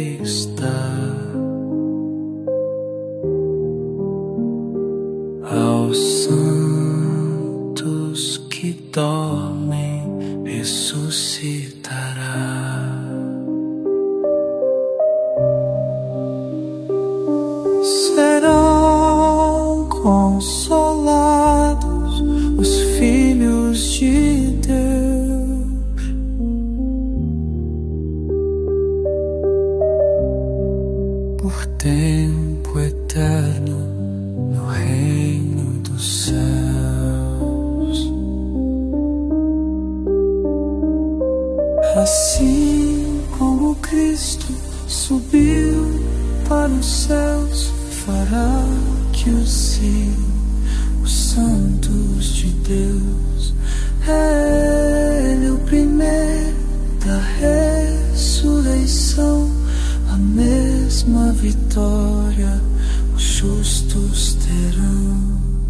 está. Aos santos que dormem ressuscitará. Serão consolados os filhos de Deus, por tempo eterno no reino dos céus. Assim como Cristo subiu para os céus, fará que os santos de Deus. Ele é o primeiro da ressurreição, a mesma vitória os justos terão.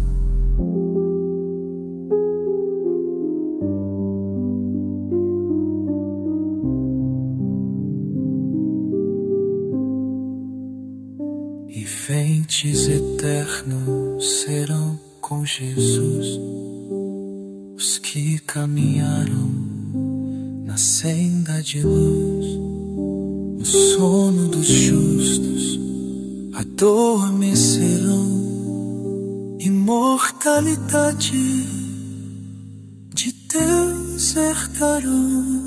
E ventes eternos serão com Jesus os que caminharam na senda de luz. No sono dos justos adormecerão, imortalidade de Deus herdarão.